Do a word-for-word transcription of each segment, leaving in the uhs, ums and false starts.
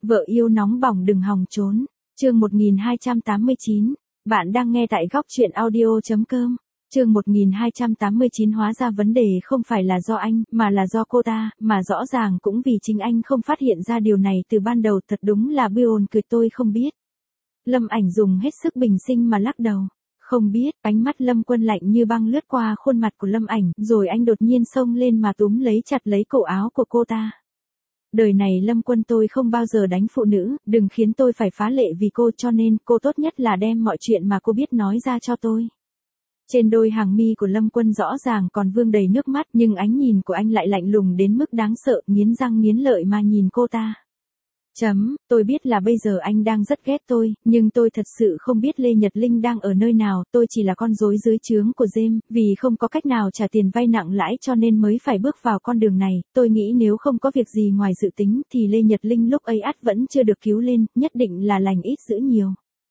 Vợ yêu nóng bỏng đừng hòng trốn. Chương một nghìn hai trăm tám mươi chín. Bạn đang nghe tại góc truyện audio chấm com. Chương một nghìn hai trăm tám mươi chín hóa ra vấn đề không phải là do anh, mà là do cô ta, mà rõ ràng cũng vì chính anh không phát hiện ra điều này từ ban đầu, thật đúng là buồn cười, tôi không biết. Lâm Ảnh dùng hết sức bình sinh mà lắc đầu. Không biết, ánh mắt Lâm Quân lạnh như băng lướt qua khuôn mặt của Lâm Ảnh, rồi anh đột nhiên xông lên mà túm lấy chặt lấy cổ áo của cô ta. Đời này Lâm Quân, tôi không bao giờ đánh phụ nữ, đừng khiến tôi phải phá lệ vì cô, cho nên cô tốt nhất là đem mọi chuyện mà cô biết nói ra cho tôi. Trên đôi hàng mi của Lâm Quân rõ ràng còn vương đầy nước mắt, nhưng ánh nhìn của anh lại lạnh lùng đến mức đáng sợ, nghiến răng nghiến lợi mà nhìn cô ta. Chấm, tôi biết là bây giờ anh đang rất ghét tôi, nhưng tôi thật sự không biết Lê Nhật Linh đang ở nơi nào, tôi chỉ là con rối dưới trướng của James, vì không có cách nào trả tiền vay nặng lãi cho nên mới phải bước vào con đường này, tôi nghĩ nếu không có việc gì ngoài dự tính thì Lê Nhật Linh lúc ấy ắt vẫn chưa được cứu lên, nhất định là lành ít dữ nhiều.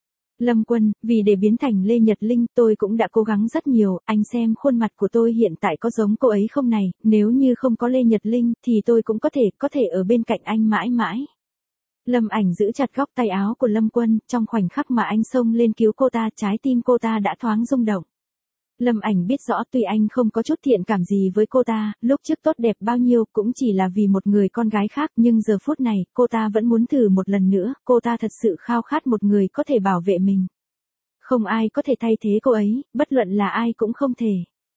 Lâm Quân, vì để biến thành Lê Nhật Linh, tôi cũng đã cố gắng rất nhiều, anh xem khuôn mặt của tôi hiện tại có giống cô ấy không này, nếu như không có Lê Nhật Linh, thì tôi cũng có thể, có thể ở bên cạnh anh mãi mãi. Lâm Ảnh giữ chặt góc tay áo của Lâm Quân, trong khoảnh khắc mà anh xông lên cứu cô ta, trái tim cô ta đã thoáng rung động. Lâm Ảnh biết rõ tuy anh không có chút thiện cảm gì với cô ta, lúc trước tốt đẹp bao nhiêu cũng chỉ là vì một người con gái khác, nhưng giờ phút này, cô ta vẫn muốn thử một lần nữa, cô ta thật sự khao khát một người có thể bảo vệ mình. Không ai có thể thay thế cô ấy, bất luận là ai cũng không thể.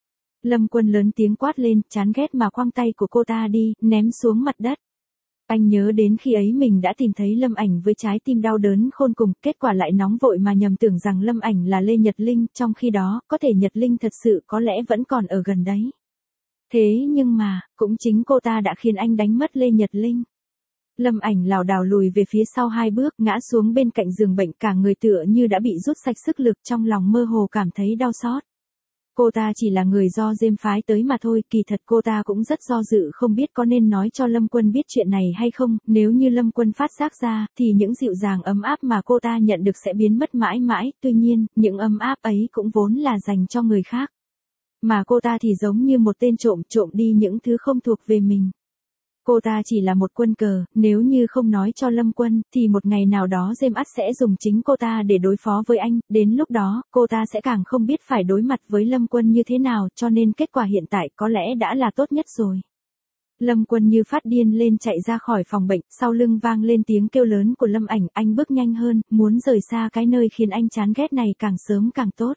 Lâm Quân lớn tiếng quát lên, chán ghét mà quăng tay của cô ta đi, ném xuống mặt đất. Anh nhớ đến khi ấy mình đã tìm thấy Lâm Ảnh với trái tim đau đớn khôn cùng, kết quả lại nóng vội mà nhầm tưởng rằng Lâm Ảnh là Lê Nhật Linh, trong khi đó, có thể Nhật Linh thật sự có lẽ vẫn còn ở gần đấy. Thế nhưng mà, cũng chính cô ta đã khiến anh đánh mất Lê Nhật Linh. Lâm Ảnh lảo đảo lùi về phía sau hai bước, ngã xuống bên cạnh giường bệnh, cả người tựa như đã bị rút sạch sức lực, trong lòng mơ hồ cảm thấy đau xót. Cô ta chỉ là người do James phái tới mà thôi, kỳ thật cô ta cũng rất do dự không biết có nên nói cho Lâm Quân biết chuyện này hay không, nếu như Lâm Quân phát giác ra, thì những dịu dàng ấm áp mà cô ta nhận được sẽ biến mất mãi mãi, tuy nhiên, những ấm áp ấy cũng vốn là dành cho người khác. Mà cô ta thì giống như một tên trộm, trộm đi những thứ không thuộc về mình. Cô ta chỉ là một quân cờ, nếu như không nói cho Lâm Quân, thì một ngày nào đó James ắt sẽ dùng chính cô ta để đối phó với anh, đến lúc đó, cô ta sẽ càng không biết phải đối mặt với Lâm Quân như thế nào, cho nên kết quả hiện tại có lẽ đã là tốt nhất rồi. Lâm Quân như phát điên lên chạy ra khỏi phòng bệnh, sau lưng vang lên tiếng kêu lớn của Lâm Ảnh, anh bước nhanh hơn, muốn rời xa cái nơi khiến anh chán ghét này càng sớm càng tốt.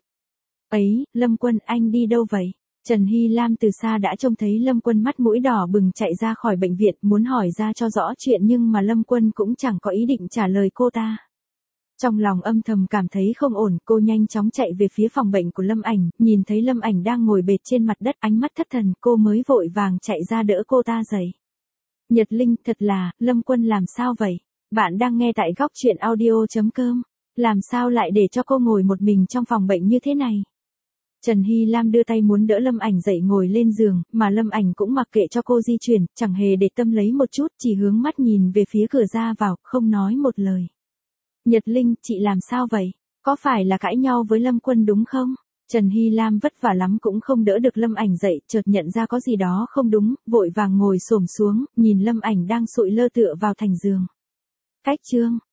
Ấy, Lâm Quân, anh đi đâu vậy? Trần Hy Lam từ xa đã trông thấy Lâm Quân mắt mũi đỏ bừng chạy ra khỏi bệnh viện, muốn hỏi ra cho rõ chuyện nhưng mà Lâm Quân cũng chẳng có ý định trả lời cô ta. Trong lòng âm thầm cảm thấy không ổn, cô nhanh chóng chạy về phía phòng bệnh của Lâm Ảnh, nhìn thấy Lâm Ảnh đang ngồi bệt trên mặt đất, ánh mắt thất thần, cô mới vội vàng chạy ra đỡ cô ta dậy. Nhật Linh, thật là, Lâm Quân làm sao vậy? Bạn đang nghe tại góc truyện audio chấm com. Làm sao lại để cho cô ngồi một mình trong phòng bệnh như thế này? Trần Hy Lam đưa tay muốn đỡ Lâm Ảnh dậy ngồi lên giường, mà Lâm Ảnh cũng mặc kệ cho cô di chuyển, chẳng hề để tâm lấy một chút, chỉ hướng mắt nhìn về phía cửa ra vào, không nói một lời. Nhật Linh, chị làm sao vậy? Có phải là cãi nhau với Lâm Quân đúng không? Trần Hy Lam vất vả lắm cũng không đỡ được Lâm Ảnh dậy, chợt nhận ra có gì đó không đúng, vội vàng ngồi xổm xuống, nhìn Lâm Ảnh đang sụi lơ tựa vào thành giường. Cách chương,